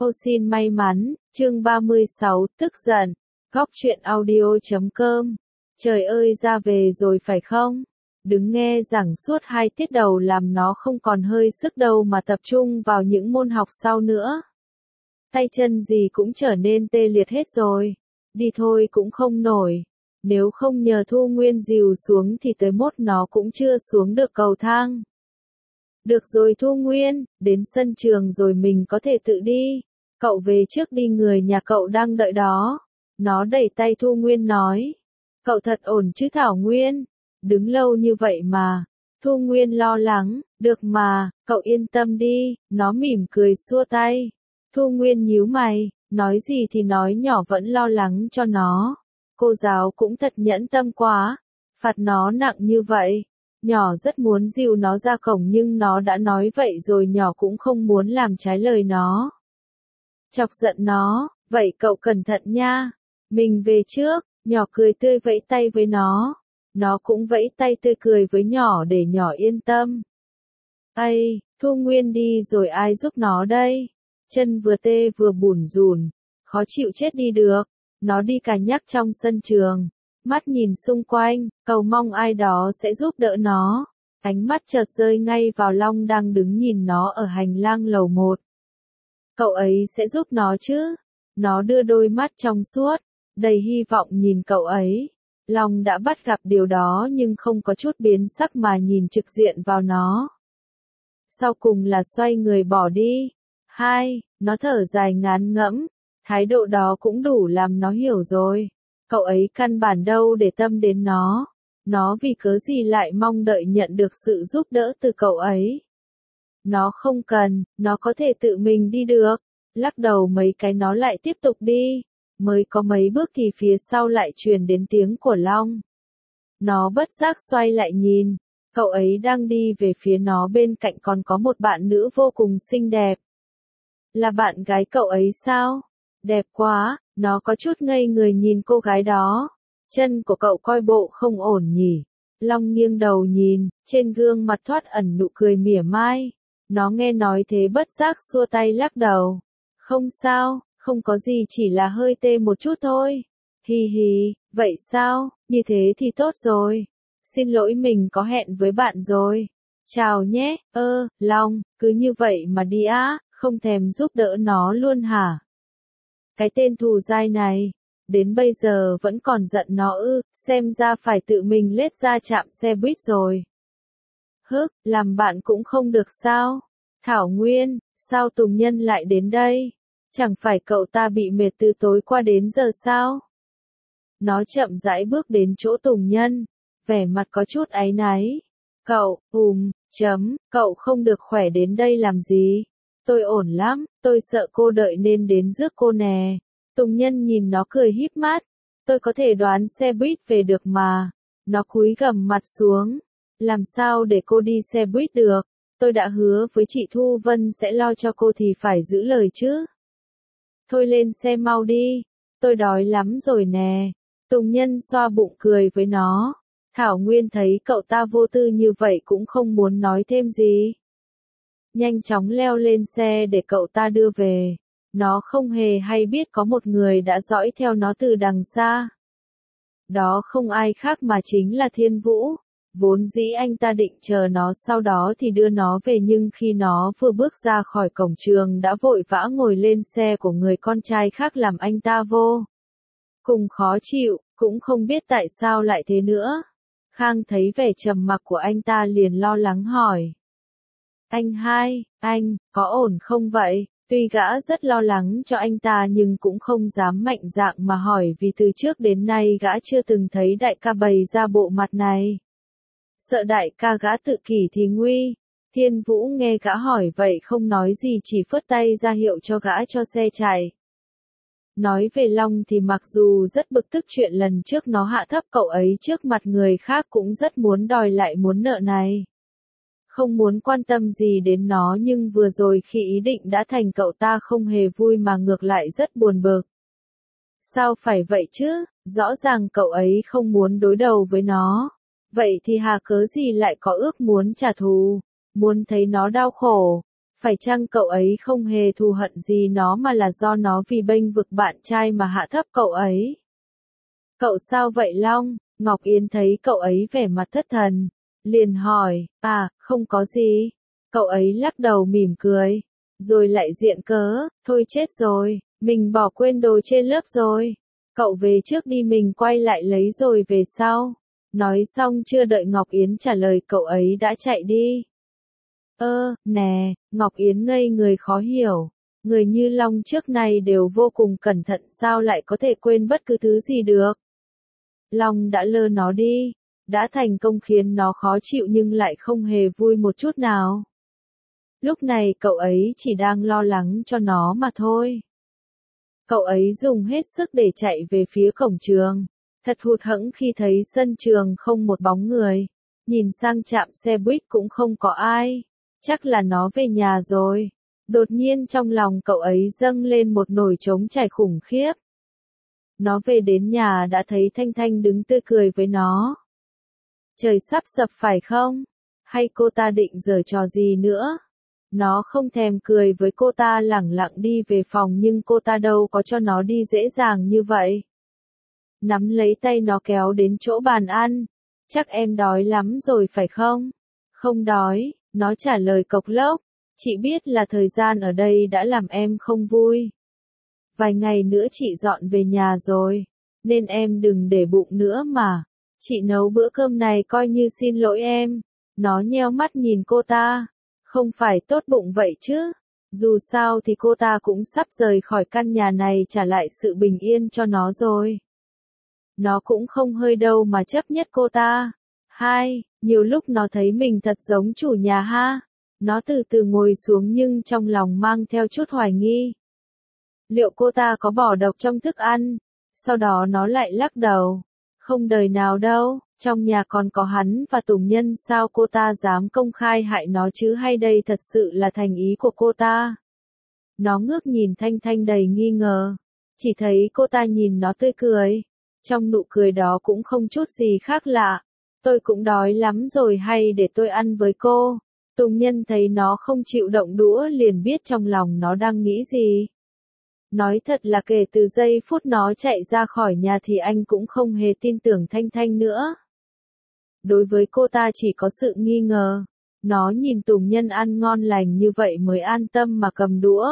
Ô xin may mắn, chương 36, tức giận. Góc truyện audio.com. Trời ơi ra về rồi phải không? Đứng nghe giảng suốt 2 tiết đầu làm nó không còn hơi sức đâu mà tập trung vào những môn học sau nữa. Tay chân gì cũng trở nên tê liệt hết rồi. Đi thôi cũng không nổi. Nếu không nhờ Thu Nguyên dìu xuống thì tới mốt nó cũng chưa xuống được cầu thang. Được rồi Thu Nguyên, đến sân trường rồi mình có thể tự đi. Cậu về trước đi, người nhà cậu đang đợi đó. Nó đẩy tay Thu Nguyên nói. Cậu thật ổn chứ Thảo Nguyên? Đứng lâu như vậy mà. Thu Nguyên lo lắng, được mà, cậu yên tâm đi, nó mỉm cười xua tay. Thu Nguyên nhíu mày, nói gì thì nói, nhỏ vẫn lo lắng cho nó. Cô giáo cũng thật nhẫn tâm quá, phạt nó nặng như vậy. Nhỏ rất muốn dìu nó ra cổng nhưng nó đã nói vậy rồi, nhỏ cũng không muốn làm trái lời nó. Chọc giận nó, vậy cậu cẩn thận nha. Mình về trước, nhỏ cười tươi vẫy tay với nó. Nó cũng vẫy tay tươi cười với nhỏ để nhỏ yên tâm. Ây, Thu Nguyên đi rồi ai giúp nó đây? Chân vừa tê vừa bủn rủn, khó chịu chết đi được. Nó đi cà nhắc trong sân trường, mắt nhìn xung quanh, cầu mong ai đó sẽ giúp đỡ nó. Ánh mắt chợt rơi ngay vào Long đang đứng nhìn nó ở hành lang lầu 1. Cậu ấy sẽ giúp nó chứ? Nó đưa đôi mắt trong suốt, đầy hy vọng nhìn cậu ấy. Long đã bắt gặp điều đó nhưng không có chút biến sắc mà nhìn trực diện vào nó. Sau cùng là xoay người bỏ đi. Nó thở dài ngán ngẫm, thái độ đó cũng đủ làm nó hiểu rồi. Cậu ấy căn bản đâu để tâm đến nó. Nó vì cớ gì lại mong đợi nhận được sự giúp đỡ từ cậu ấy. Nó không cần, nó có thể tự mình đi được. Lắc đầu mấy cái nó lại tiếp tục đi. Mới có mấy bước thì phía sau lại truyền đến tiếng của Long. Nó bất giác xoay lại nhìn. Cậu ấy đang đi về phía nó, bên cạnh còn có một bạn nữ vô cùng xinh đẹp. Là bạn gái cậu ấy sao? Đẹp quá, nó có chút ngây người nhìn cô gái đó. Chân của cậu coi bộ không ổn nhỉ? Long nghiêng đầu nhìn, trên gương mặt thoát ẩn nụ cười mỉa mai. Nó nghe nói thế bất giác xua tay lắc đầu. Không sao, không có gì, chỉ là hơi tê một chút thôi. Hi hi, vậy sao, như thế thì tốt rồi. Xin lỗi, mình có hẹn với bạn rồi. Chào nhé, Long, cứ như vậy mà đi á, không thèm giúp đỡ nó luôn hả? Cái tên thù dai này, đến bây giờ vẫn còn giận nó ư? Xem ra phải tự mình lết ra trạm xe buýt rồi. Làm bạn cũng không được sao? Thảo Nguyên, sao Tùng Nhân lại đến đây? Chẳng phải cậu ta bị mệt từ tối qua đến giờ sao? Nó chậm rãi bước đến chỗ Tùng Nhân, vẻ mặt có chút áy náy. Cậu, cậu không được khỏe đến đây làm gì? Tôi ổn lắm, tôi sợ cô đợi nên đến rước cô nè. Tùng Nhân nhìn nó cười híp mắt. Tôi có thể đoán xe buýt về được mà. Nó cúi gằm mặt xuống. Làm sao để cô đi xe buýt được? Tôi đã hứa với chị Thu Vân sẽ lo cho cô thì phải giữ lời chứ. Thôi lên xe mau đi. Tôi đói lắm rồi nè. Tùng Nhân xoa bụng cười với nó. Thảo Nguyên thấy cậu ta vô tư như vậy cũng không muốn nói thêm gì. Nhanh chóng leo lên xe để cậu ta đưa về. Nó không hề hay biết có một người đã dõi theo nó từ đằng xa. Đó không ai khác mà chính là Thiên Vũ. Vốn dĩ anh ta định chờ nó sau đó thì đưa nó về, nhưng khi nó vừa bước ra khỏi cổng trường đã vội vã ngồi lên xe của người con trai khác làm anh ta vô cùng khó chịu, cũng không biết tại sao lại thế nữa. Khang thấy vẻ trầm mặc của anh ta liền lo lắng hỏi. Anh, có ổn không vậy? Tuy gã rất lo lắng cho anh ta nhưng cũng không dám mạnh dạn mà hỏi, vì từ trước đến nay gã chưa từng thấy đại ca bày ra bộ mặt này. Sợ đại ca gã tự kỷ thì nguy. Thiên Vũ nghe gã hỏi vậy không nói gì, chỉ phất tay ra hiệu cho gã cho xe chạy. Nói về Long thì mặc dù rất bực tức chuyện lần trước nó hạ thấp cậu ấy trước mặt người khác, cũng rất muốn đòi lại món nợ này. Không muốn quan tâm gì đến nó, nhưng vừa rồi khi ý định đã thành, cậu ta không hề vui mà ngược lại rất buồn bực. Sao phải vậy chứ, rõ ràng cậu ấy không muốn đối đầu với nó. Vậy thì hà cớ gì lại có ước muốn trả thù, muốn thấy nó đau khổ. Phải chăng cậu ấy không hề thù hận gì nó mà là do nó vì bênh vực bạn trai mà hạ thấp cậu ấy? Cậu sao vậy Long? Ngọc Yến thấy cậu ấy vẻ mặt thất thần, liền hỏi, không có gì. Cậu ấy lắc đầu mỉm cười, rồi lại diện cớ, thôi chết rồi, mình bỏ quên đồ trên lớp rồi. Cậu về trước đi, mình quay lại lấy rồi về sau. Nói xong chưa đợi Ngọc Yến trả lời cậu ấy đã chạy đi. Nè, Ngọc Yến ngây người khó hiểu. Người như Long trước nay đều vô cùng cẩn thận, sao lại có thể quên bất cứ thứ gì được. Long đã lơ nó đi, đã thành công khiến nó khó chịu nhưng lại không hề vui một chút nào. Lúc này cậu ấy chỉ đang lo lắng cho nó mà thôi. Cậu ấy dùng hết sức để chạy về phía cổng trường. Thật hụt hẫng khi thấy sân trường không một bóng người. Nhìn sang trạm xe buýt cũng không có ai. Chắc là nó về nhà rồi. Đột nhiên trong lòng cậu ấy dâng lên một nỗi trống trải khủng khiếp. Nó về đến nhà đã thấy Thanh Thanh đứng tươi cười với nó. Trời sắp sập phải không? Hay cô ta định giở trò gì nữa? Nó không thèm cười với cô ta, lẳng lặng đi về phòng, nhưng cô ta đâu có cho nó đi dễ dàng như vậy. Nắm lấy tay nó kéo đến chỗ bàn ăn. Chắc em đói lắm rồi phải không? Không đói, nó trả lời cộc lốc. Chị biết là thời gian ở đây đã làm em không vui. Vài ngày nữa chị dọn về nhà rồi, nên em đừng để bụng nữa mà. Chị nấu bữa cơm này coi như xin lỗi em. Nó nheo mắt nhìn cô ta. Không phải tốt bụng vậy chứ. Dù sao thì cô ta cũng sắp rời khỏi căn nhà này, trả lại sự bình yên cho nó rồi. Nó cũng không hơi đâu mà chấp nhất cô ta. Nhiều lúc nó thấy mình thật giống chủ nhà ha. Nó từ từ ngồi xuống nhưng trong lòng mang theo chút hoài nghi. Liệu cô ta có bỏ độc trong thức ăn? Sau đó nó lại lắc đầu. Không đời nào đâu, trong nhà còn có hắn và Tùng Nhân, sao cô ta dám công khai hại nó chứ, hay đây thật sự là thành ý của cô ta? Nó ngước nhìn Thanh Thanh đầy nghi ngờ. Chỉ thấy cô ta nhìn nó tươi cười. Trong nụ cười đó cũng không chút gì khác lạ. Tôi cũng đói lắm rồi, hay để tôi ăn với cô? Tùng Nhân thấy nó không chịu động đũa liền biết trong lòng nó đang nghĩ gì. Nói thật là kể từ giây phút nó chạy ra khỏi nhà thì anh cũng không hề tin tưởng Thanh Thanh nữa. Đối với cô ta chỉ có sự nghi ngờ. Nó nhìn Tùng Nhân ăn ngon lành như vậy mới an tâm mà cầm đũa.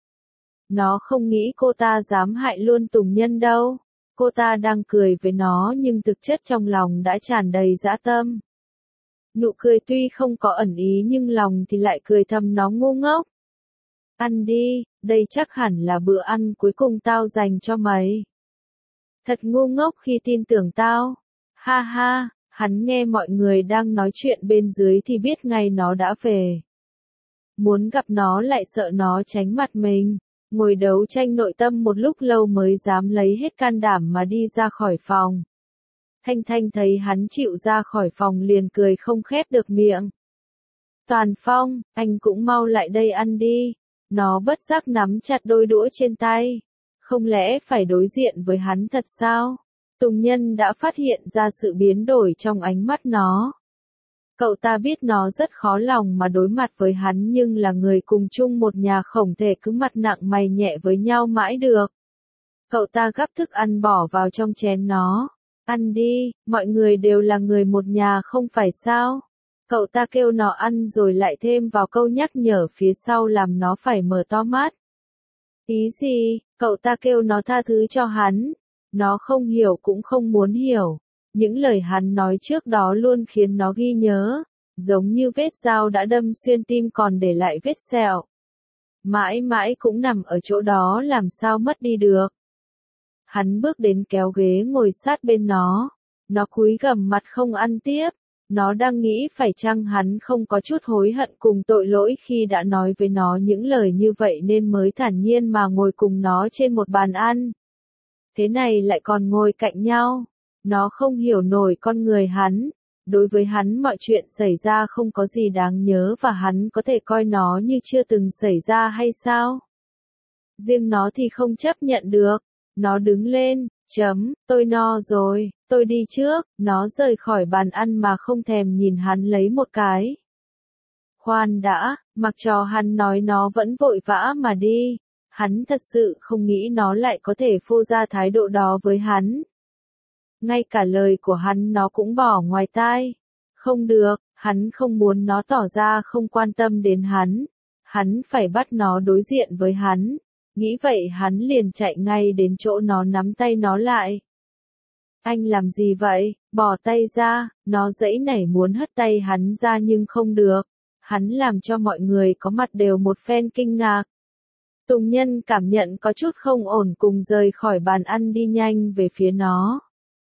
Nó không nghĩ cô ta dám hại luôn Tùng Nhân đâu. Cô ta đang cười với nó nhưng thực chất trong lòng đã tràn đầy dã tâm. Nụ cười tuy không có ẩn ý nhưng lòng thì lại cười thầm nó ngu ngốc. Ăn đi, đây chắc hẳn là bữa ăn cuối cùng tao dành cho mày. Thật ngu ngốc khi tin tưởng tao. Ha ha, hắn nghe mọi người đang nói chuyện bên dưới thì biết ngay nó đã về. Muốn gặp nó lại sợ nó tránh mặt mình. Ngồi đấu tranh nội tâm một lúc lâu mới dám lấy hết can đảm mà đi ra khỏi phòng. Thanh Thanh thấy hắn chịu ra khỏi phòng liền cười không khép được miệng. Toàn Phong, anh cũng mau lại đây ăn đi. Nó bất giác nắm chặt đôi đũa trên tay. Không lẽ phải đối diện với hắn thật sao? Tùng Nhân đã phát hiện ra sự biến đổi trong ánh mắt nó. Cậu ta biết nó rất khó lòng mà đối mặt với hắn, nhưng là người cùng chung một nhà không thể cứ mặt nặng mày nhẹ với nhau mãi được. Cậu ta gắp thức ăn bỏ vào trong chén nó. Ăn đi, mọi người đều là người một nhà không phải sao? Cậu ta kêu nó ăn rồi lại thêm vào câu nhắc nhở phía sau làm nó phải mở to mắt. Ý gì? Cậu ta kêu nó tha thứ cho hắn. Nó không hiểu cũng không muốn hiểu. Những lời hắn nói trước đó luôn khiến nó ghi nhớ. Giống như vết dao đã đâm xuyên tim còn để lại vết sẹo. Mãi mãi cũng nằm ở chỗ đó, làm sao mất đi được. Hắn bước đến kéo ghế ngồi sát bên nó. Nó cúi gằm mặt không ăn tiếp. Nó đang nghĩ phải chăng hắn không có chút hối hận cùng tội lỗi khi đã nói với nó những lời như vậy nên mới thản nhiên mà ngồi cùng nó trên một bàn ăn. Thế này lại còn ngồi cạnh nhau. Nó không hiểu nổi con người hắn. Đối với hắn mọi chuyện xảy ra không có gì đáng nhớ và hắn có thể coi nó như chưa từng xảy ra hay sao? Riêng nó thì không chấp nhận được. Nó đứng lên, tôi no rồi, tôi đi trước. Nó rời khỏi bàn ăn mà không thèm nhìn hắn lấy một cái. khoan đã, mặc cho hắn nói nó vẫn vội vã mà đi. Hắn thật sự không nghĩ nó lại có thể phô ra thái độ đó với hắn. Ngay cả lời của hắn nó cũng bỏ ngoài tai. Không được, hắn không muốn nó tỏ ra không quan tâm đến hắn. Hắn phải bắt nó đối diện với hắn. Nghĩ vậy hắn liền chạy ngay đến chỗ nó nắm tay nó lại. Anh làm gì vậy? Bỏ tay ra, nó giãy nảy muốn hất tay hắn ra nhưng không được. Hắn làm cho mọi người có mặt đều một phen kinh ngạc. Tùng Nhân cảm nhận có chút không ổn cùng rời khỏi bàn ăn đi nhanh về phía nó.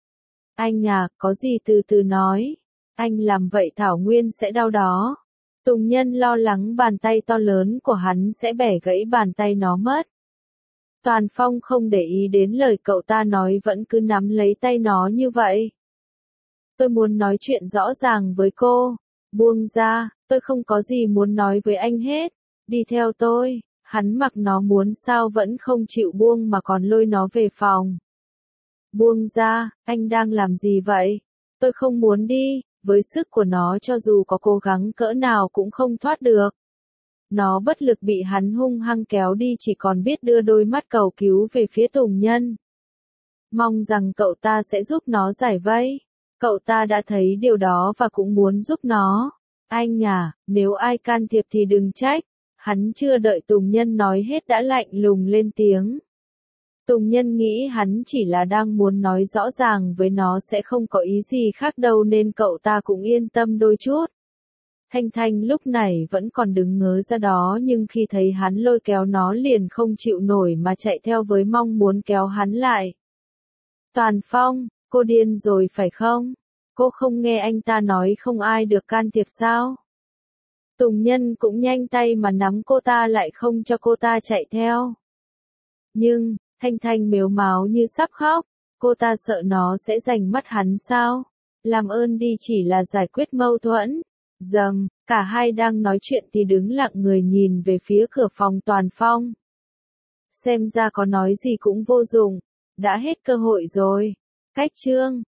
Anh à, có gì từ từ nói. Anh làm vậy Thảo Nguyên sẽ đau đó. Tùng Nhân lo lắng bàn tay to lớn của hắn sẽ bẻ gãy bàn tay nó mất. Toàn Phong không để ý đến lời cậu ta nói vẫn cứ nắm lấy tay nó như vậy. Tôi muốn nói chuyện rõ ràng với cô. Buông ra, tôi không có gì muốn nói với anh hết. Đi theo tôi. Hắn mặc nó muốn sao vẫn không chịu buông mà còn lôi nó về phòng. Buông ra, anh đang làm gì vậy? Tôi không muốn đi, với sức của nó cho dù có cố gắng cỡ nào cũng không thoát được. Nó bất lực bị hắn hung hăng kéo đi chỉ còn biết đưa đôi mắt cầu cứu về phía Tùng Nhân. Mong rằng cậu ta sẽ giúp nó giải vây. Cậu ta đã thấy điều đó và cũng muốn giúp nó. Anh à, nếu ai can thiệp thì đừng trách. Hắn chưa đợi Tùng Nhân nói hết đã lạnh lùng lên tiếng. Tùng Nhân nghĩ hắn chỉ là đang muốn nói rõ ràng với nó sẽ không có ý gì khác đâu nên cậu ta cũng yên tâm đôi chút. Thanh Thanh lúc này vẫn còn đứng ngớ ra đó nhưng khi thấy hắn lôi kéo nó liền không chịu nổi mà chạy theo với mong muốn kéo hắn lại. Toàn Phong, cô điên rồi phải không? Cô không nghe anh ta nói không ai được can thiệp sao? Tùng Nhân cũng nhanh tay mà nắm cô ta lại không cho cô ta chạy theo. Nhưng, Thanh Thanh mếu máo như sắp khóc, cô ta sợ nó sẽ giành mất hắn sao? Làm ơn đi chỉ là giải quyết mâu thuẫn. Dầm, cả hai đang nói chuyện thì đứng lặng người nhìn về phía cửa phòng Toàn Phong. Xem ra có nói gì cũng vô dụng, đã hết cơ hội rồi. Cách chương